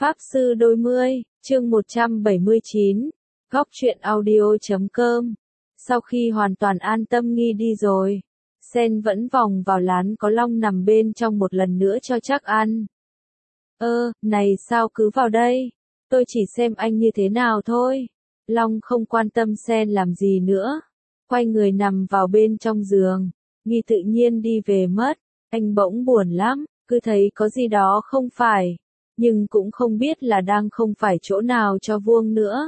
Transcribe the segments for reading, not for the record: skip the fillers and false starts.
Pháp Sư Đôi Mươi, chương 179, Góc truyện audio.com. Sau khi hoàn toàn an tâm Nghi đi rồi, Sen vẫn vòng vào lán có Long nằm bên trong một lần nữa cho chắc ăn. Này sao cứ vào đây, tôi chỉ xem anh như thế nào thôi. Long không quan tâm Sen làm gì nữa, quay người nằm vào bên trong giường. Nghi tự nhiên đi về mất, anh bỗng buồn lắm, cứ thấy có gì đó không phải, nhưng cũng không biết là đang không phải chỗ nào cho vuông nữa.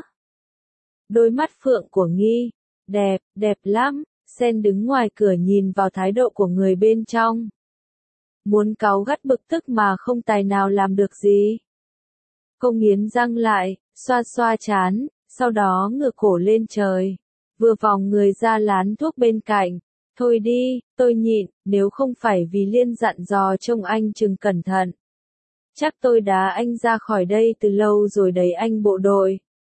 Đôi mắt phượng của Nghi, đẹp lắm. Sen đứng ngoài cửa nhìn vào thái độ của người bên trong. Muốn cáu gắt bực tức mà không tài nào làm được gì. Cô nghiến răng lại, xoa xoa trán, sau đó ngửa cổ lên trời, vừa vòng người ra lán thuốc bên cạnh. Thôi đi, tôi nhịn, nếu không phải vì Liên dặn dò trông anh chừng cẩn thận. Chắc tôi đá anh ra khỏi đây từ lâu rồi đấy anh bộ đội.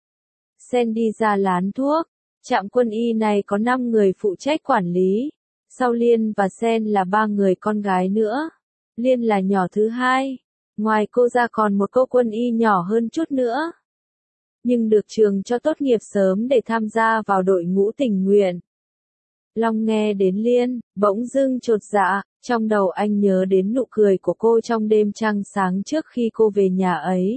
Sen đi ra lán thuốc, trạm quân y này có 5 người phụ trách quản lý. Sau Liên và Sen là 3 người con gái nữa. Liên là nhỏ thứ hai. Ngoài cô ra còn một cô quân y nhỏ hơn chút nữa. Nhưng được trường cho tốt nghiệp sớm để tham gia vào đội ngũ tình nguyện. Long nghe đến Liên, bỗng dưng chột dạ, trong đầu anh nhớ đến nụ cười của cô trong đêm trăng sáng trước khi cô về nhà ấy.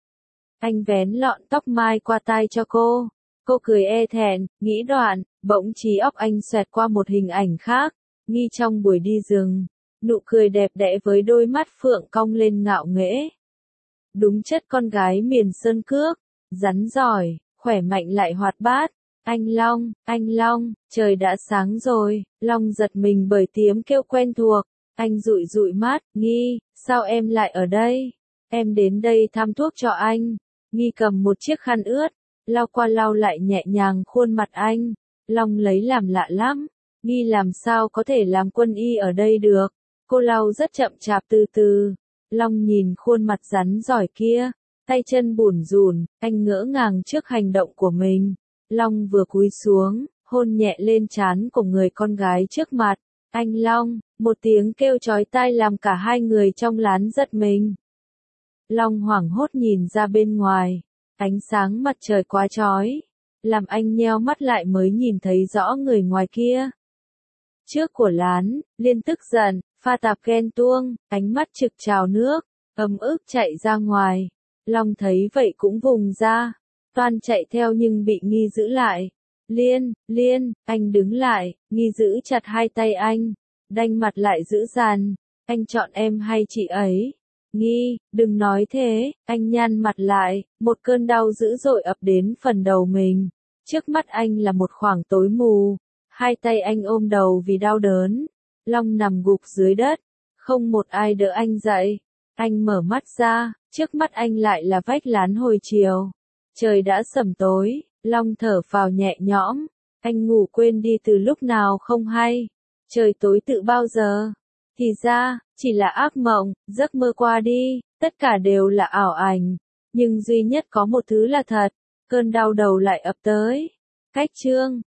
Anh vén lọn tóc mai qua tai cho cô cười e thẹn, nghĩ đoạn, bỗng trí óc anh xoẹt qua một hình ảnh khác, Nghi trong buổi đi rừng, nụ cười đẹp đẽ với đôi mắt phượng cong lên ngạo nghễ. Đúng chất con gái miền Sơn Cước, rắn giỏi, khỏe mạnh lại hoạt bát. Anh Long, trời đã sáng rồi. Long giật mình bởi tiếng kêu quen thuộc. Anh dụi dụi mắt, Nghi, sao em lại ở đây? Em đến đây thăm thuốc cho anh. Nghi cầm một chiếc khăn ướt, lau qua lau lại nhẹ nhàng khuôn mặt anh. Long lấy làm lạ lắm. Nghi làm sao có thể làm quân y ở đây được? Cô lau rất chậm chạp từ từ. Long nhìn khuôn mặt rắn giỏi kia, tay chân bủn rủn, anh ngỡ ngàng trước hành động của mình. Long vừa cúi xuống, hôn nhẹ lên trán của người con gái trước mặt. Anh Long, một tiếng kêu chói tai làm cả hai người trong lán giật mình. Long hoảng hốt nhìn ra bên ngoài, ánh sáng mặt trời quá chói, làm anh nheo mắt lại mới nhìn thấy rõ người ngoài kia. Trước của lán, Liên tức giận, pha tạp ghen tuông, ánh mắt trực trào nước, ấm ức chạy ra ngoài. Long thấy vậy cũng vùng ra, toan chạy theo nhưng bị Nghi giữ lại. Liên, anh đứng lại. Nghi giữ chặt hai tay anh, đanh mặt lại dữ dằn. Anh chọn em hay chị ấy? Nghi, đừng nói thế. Anh nhăn mặt lại, một cơn đau dữ dội ập đến phần đầu mình. Trước mắt anh là một khoảng tối mù, hai tay anh ôm đầu vì đau đớn. Long nằm gục dưới đất, không một ai đỡ anh dậy. Anh mở mắt ra, trước mắt anh lại là vách lán hồi chiều. Trời đã sẩm tối, Long thở phào nhẹ nhõm. Anh ngủ quên đi từ lúc nào không hay. Trời tối tự bao giờ? Thì ra, chỉ là ác mộng, giấc mơ qua đi, tất cả đều là ảo ảnh. Nhưng duy nhất có một thứ là thật, cơn đau đầu lại ập tới. Cách chương